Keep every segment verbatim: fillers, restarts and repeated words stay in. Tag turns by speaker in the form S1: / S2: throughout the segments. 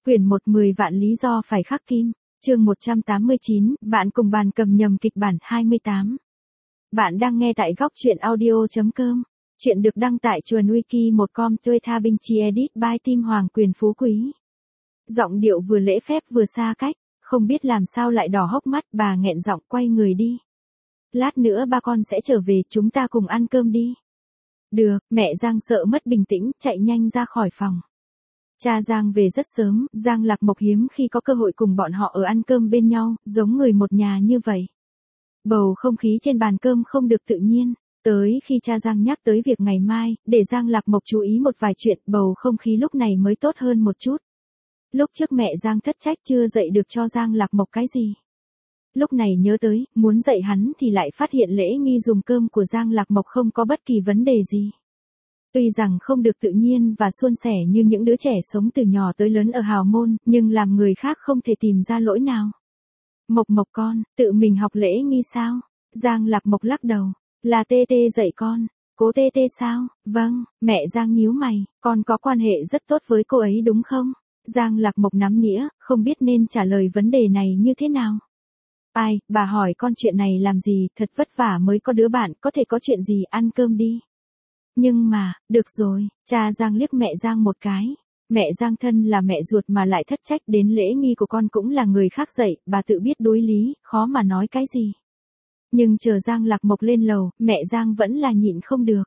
S1: Quyển một mười vạn lý do phải khắc kim, chương một trăm tám mươi chín, bạn cùng bàn cầm nhầm kịch bản hai mươi tám. Bạn đang nghe tại góc truyện audio chấm com. Chuyện được đăng tại chuồn wiki một com tuê tha binh chi edit by Tim Hoàng Quyền Phú Quý. Giọng điệu vừa lễ phép vừa xa cách, không biết làm sao lại đỏ hốc mắt, bà nghẹn giọng quay người đi. Lát nữa ba con sẽ trở về, chúng ta cùng ăn cơm đi. Được, mẹ Giang sợ mất bình tĩnh, chạy nhanh ra khỏi phòng. Cha Giang về rất sớm, Giang Lạc Mộc hiếm khi có cơ hội cùng bọn họ ở ăn cơm bên nhau, giống người một nhà như vậy. Bầu không khí trên bàn cơm không được tự nhiên, tới khi cha Giang nhắc tới việc ngày mai, để Giang Lạc Mộc chú ý một vài chuyện, bầu không khí lúc này mới tốt hơn một chút. Lúc trước mẹ Giang thất trách chưa dạy được cho Giang Lạc Mộc cái gì. Lúc này nhớ tới, muốn dạy hắn thì lại phát hiện lễ nghi dùng cơm của Giang Lạc Mộc không có bất kỳ vấn đề gì. Tuy rằng không được tự nhiên và suôn sẻ như những đứa trẻ sống từ nhỏ tới lớn ở hào môn, nhưng làm người khác không thể tìm ra lỗi nào. Mộc Mộc con, tự mình học lễ nghi sao? Giang Lạc Mộc lắc đầu, là tê tê dạy con. Cố tê tê sao? Vâng, mẹ Giang nhíu mày, con có quan hệ rất tốt với cô ấy đúng không? Giang Lạc Mộc nắm nĩa, không biết nên trả lời vấn đề này như thế nào. Ai, bà hỏi con chuyện này làm gì, thật vất vả mới có đứa bạn, có thể có chuyện gì, ăn cơm đi. Nhưng mà, được rồi, cha Giang liếc mẹ Giang một cái. Mẹ Giang thân là mẹ ruột mà lại thất trách đến lễ nghi của con cũng là người khác dạy, bà tự biết đối lý, khó mà nói cái gì. Nhưng chờ Giang Lạc Mộc lên lầu, mẹ Giang vẫn là nhịn không được.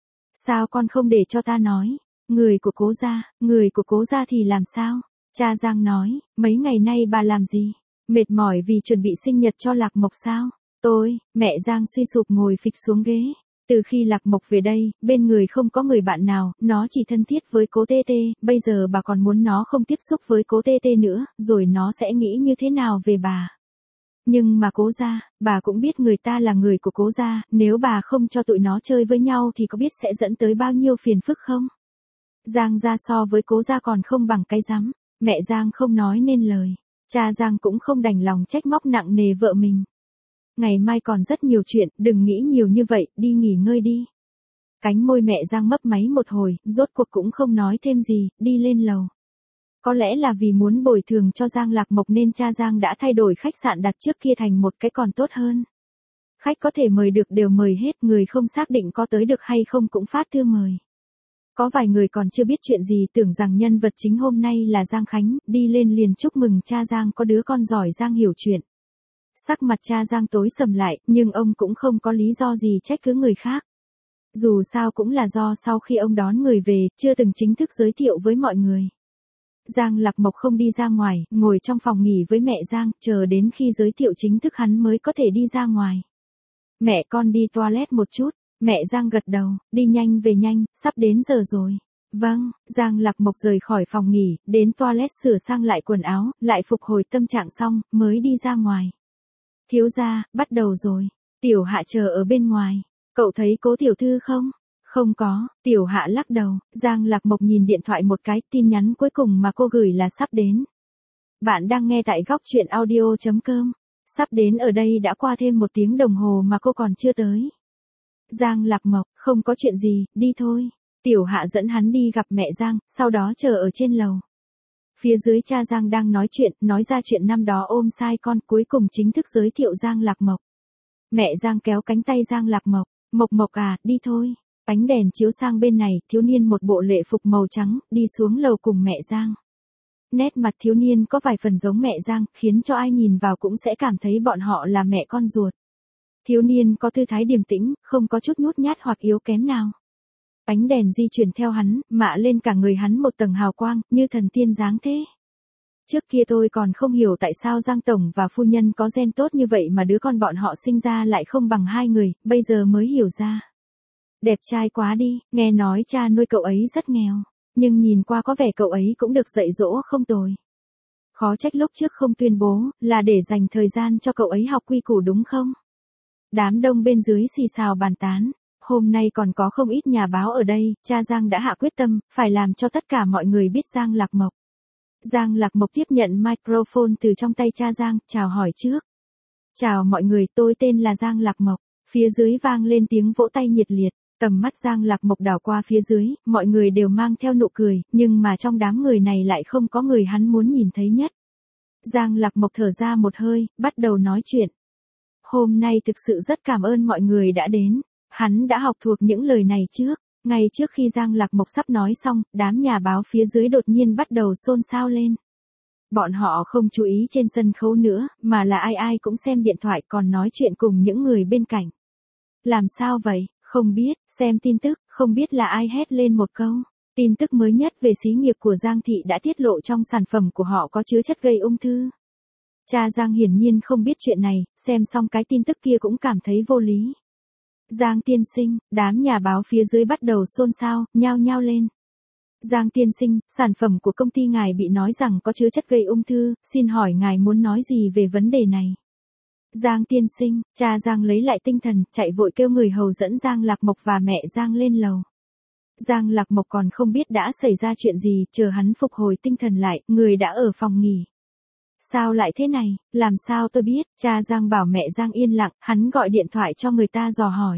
S1: Sao con không để cho ta nói? Người của Cố gia, người của Cố gia thì làm sao? Cha Giang nói, mấy ngày nay bà làm gì? Mệt mỏi vì chuẩn bị sinh nhật cho Lạc Mộc sao? Tôi, mẹ Giang suy sụp ngồi phịch xuống ghế. Từ khi Lạc Mộc về đây, bên người không có người bạn nào, nó chỉ thân thiết với Cố Tê Tê, bây giờ bà còn muốn nó không tiếp xúc với Cố Tê Tê nữa, rồi nó sẽ nghĩ như thế nào về bà. Nhưng mà Cố gia, bà cũng biết người ta là người của Cố gia, nếu bà không cho tụi nó chơi với nhau thì có biết sẽ dẫn tới bao nhiêu phiền phức không? Giang gia so với Cố gia còn không bằng cái rắm, mẹ Giang không nói nên lời, cha Giang cũng không đành lòng trách móc nặng nề vợ mình. Ngày mai còn rất nhiều chuyện, đừng nghĩ nhiều như vậy, đi nghỉ ngơi đi. Cánh môi mẹ Giang mấp máy một hồi, rốt cuộc cũng không nói thêm gì, đi lên lầu. Có lẽ là vì muốn bồi thường cho Giang Lạc Mộc nên cha Giang đã thay đổi khách sạn đặt trước kia thành một cái còn tốt hơn. Khách có thể mời được đều mời hết, người không xác định có tới được hay không cũng phát thư mời. Có vài người còn chưa biết chuyện gì tưởng rằng nhân vật chính hôm nay là Giang Khánh, đi lên liền chúc mừng cha Giang có đứa con giỏi Giang hiểu chuyện. Sắc mặt cha Giang tối sầm lại, nhưng ông cũng không có lý do gì trách cứ người khác. Dù sao cũng là do sau khi ông đón người về, chưa từng chính thức giới thiệu với mọi người. Giang Lạc Mộc không đi ra ngoài, ngồi trong phòng nghỉ với mẹ Giang, chờ đến khi giới thiệu chính thức hắn mới có thể đi ra ngoài. Mẹ con đi toilet một chút, mẹ Giang gật đầu, đi nhanh về nhanh, sắp đến giờ rồi. Vâng, Giang Lạc Mộc rời khỏi phòng nghỉ, đến toilet sửa sang lại quần áo, lại phục hồi tâm trạng xong, mới đi ra ngoài. Thiếu gia, bắt đầu rồi. Tiểu Hạ chờ ở bên ngoài. Cậu thấy Cố tiểu thư không? Không có, Tiểu Hạ lắc đầu. Giang Lạc Mộc nhìn điện thoại một cái, tin nhắn cuối cùng mà cô gửi là sắp đến. Bạn đang nghe tại góc truyện audio chấm com. Sắp đến ở đây đã qua thêm một tiếng đồng hồ mà cô còn chưa tới. Giang Lạc Mộc, không có chuyện gì, đi thôi. Tiểu Hạ dẫn hắn đi gặp mẹ Giang, sau đó chờ ở trên lầu. Phía dưới cha Giang đang nói chuyện, nói ra chuyện năm đó ôm sai con, cuối cùng chính thức giới thiệu Giang Lạc Mộc. Mẹ Giang kéo cánh tay Giang Lạc Mộc, Mộc Mộc à, đi thôi. Ánh đèn chiếu sang bên này, thiếu niên một bộ lễ phục màu trắng, đi xuống lầu cùng mẹ Giang. Nét mặt thiếu niên có vài phần giống mẹ Giang, khiến cho ai nhìn vào cũng sẽ cảm thấy bọn họ là mẹ con ruột. Thiếu niên có tư thái điềm tĩnh, không có chút nhút nhát hoặc yếu kém nào. Ánh đèn di chuyển theo hắn, mạ lên cả người hắn một tầng hào quang, như thần tiên dáng thế. Trước kia tôi còn không hiểu tại sao Giang Tổng và phu nhân có gen tốt như vậy mà đứa con bọn họ sinh ra lại không bằng hai người, bây giờ mới hiểu ra. Đẹp trai quá đi, nghe nói cha nuôi cậu ấy rất nghèo, nhưng nhìn qua có vẻ cậu ấy cũng được dạy dỗ không tồi. Khó trách lúc trước không tuyên bố, là để dành thời gian cho cậu ấy học quy củ đúng không? Đám đông bên dưới xì xào bàn tán. Hôm nay còn có không ít nhà báo ở đây, cha Giang đã hạ quyết tâm, phải làm cho tất cả mọi người biết Giang Lạc Mộc. Giang Lạc Mộc tiếp nhận microphone từ trong tay cha Giang, chào hỏi trước. Chào mọi người, tôi tên là Giang Lạc Mộc. Phía dưới vang lên tiếng vỗ tay nhiệt liệt. Tầm mắt Giang Lạc Mộc đảo qua phía dưới, mọi người đều mang theo nụ cười, nhưng mà trong đám người này lại không có người hắn muốn nhìn thấy nhất. Giang Lạc Mộc thở ra một hơi, bắt đầu nói chuyện. Hôm nay thực sự rất cảm ơn mọi người đã đến. Hắn đã học thuộc những lời này trước. Ngay trước khi Giang Lạc Mộc sắp nói xong, đám nhà báo phía dưới đột nhiên bắt đầu xôn xao lên. Bọn họ không chú ý trên sân khấu nữa, mà là ai ai cũng xem điện thoại còn nói chuyện cùng những người bên cạnh. Làm sao vậy? Không biết, xem tin tức, không biết là ai hét lên một câu. Tin tức mới nhất về xí nghiệp của Giang Thị đã tiết lộ trong sản phẩm của họ có chứa chất gây ung thư. Cha Giang hiển nhiên không biết chuyện này, xem xong cái tin tức kia cũng cảm thấy vô lý. Giang tiên sinh, đám nhà báo phía dưới bắt đầu xôn xao, nhao nhao lên. Giang tiên sinh, sản phẩm của công ty ngài bị nói rằng có chứa chất gây ung thư, xin hỏi ngài muốn nói gì về vấn đề này? Giang tiên sinh, cha Giang lấy lại tinh thần, chạy vội kêu người hầu dẫn Giang Lạc Mộc và mẹ Giang lên lầu. Giang Lạc Mộc còn không biết đã xảy ra chuyện gì, chờ hắn phục hồi tinh thần lại, người đã ở phòng nghỉ. Sao lại thế này, làm sao tôi biết, cha Giang bảo mẹ Giang yên lặng, hắn gọi điện thoại cho người ta dò hỏi.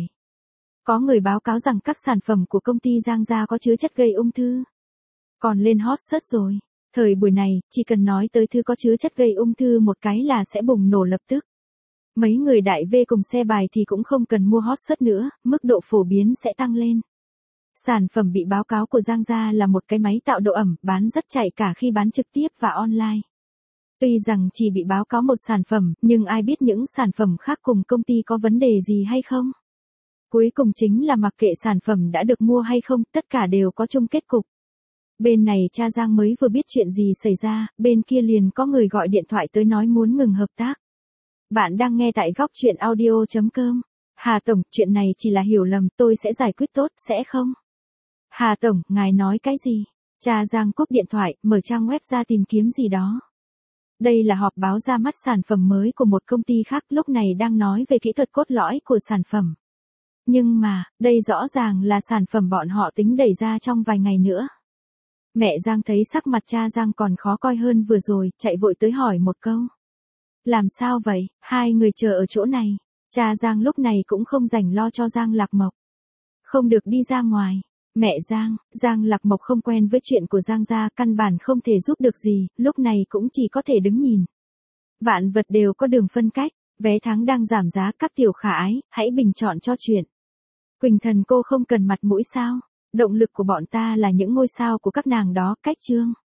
S1: Có người báo cáo rằng các sản phẩm của công ty Giang gia có chứa chất gây ung thư. Còn lên hot search rồi. Thời buổi này, chỉ cần nói tới thứ có chứa chất gây ung thư một cái là sẽ bùng nổ lập tức. Mấy người đại V cùng xe bài thì cũng không cần mua hot search nữa, mức độ phổ biến sẽ tăng lên. Sản phẩm bị báo cáo của Giang gia là một cái máy tạo độ ẩm, bán rất chạy cả khi bán trực tiếp và online. Tuy rằng chỉ bị báo cáo một sản phẩm, nhưng ai biết những sản phẩm khác cùng công ty có vấn đề gì hay không? Cuối cùng chính là mặc kệ sản phẩm đã được mua hay không, tất cả đều có chung kết cục. Bên này cha Giang mới vừa biết chuyện gì xảy ra, bên kia liền có người gọi điện thoại tới nói muốn ngừng hợp tác. Bạn đang nghe tại góc chuyện audio chấm com. Hà Tổng, chuyện này chỉ là hiểu lầm, tôi sẽ giải quyết tốt, sẽ không? Hà Tổng, ngài nói cái gì? Cha Giang cúp điện thoại, mở trang web ra tìm kiếm gì đó. Đây là họp báo ra mắt sản phẩm mới của một công ty khác, lúc này đang nói về kỹ thuật cốt lõi của sản phẩm. Nhưng mà, đây rõ ràng là sản phẩm bọn họ tính đẩy ra trong vài ngày nữa. Mẹ Giang thấy sắc mặt cha Giang còn khó coi hơn vừa rồi, chạy vội tới hỏi một câu. Làm sao vậy, hai người chờ ở chỗ này. Cha Giang lúc này cũng không rảnh lo cho Giang Lạc Mộc. Không được đi ra ngoài. Mẹ Giang, Giang Lạc Mộc không quen với chuyện của Giang gia, căn bản không thể giúp được gì, lúc này cũng chỉ có thể đứng nhìn. Vạn vật đều có đường phân cách, vé tháng đang giảm giá, các tiểu khả ái, hãy bình chọn cho chuyện. Quỳnh Thần cô không cần mặt mũi sao? Động lực của bọn ta là những ngôi sao của các nàng đó, cách chương.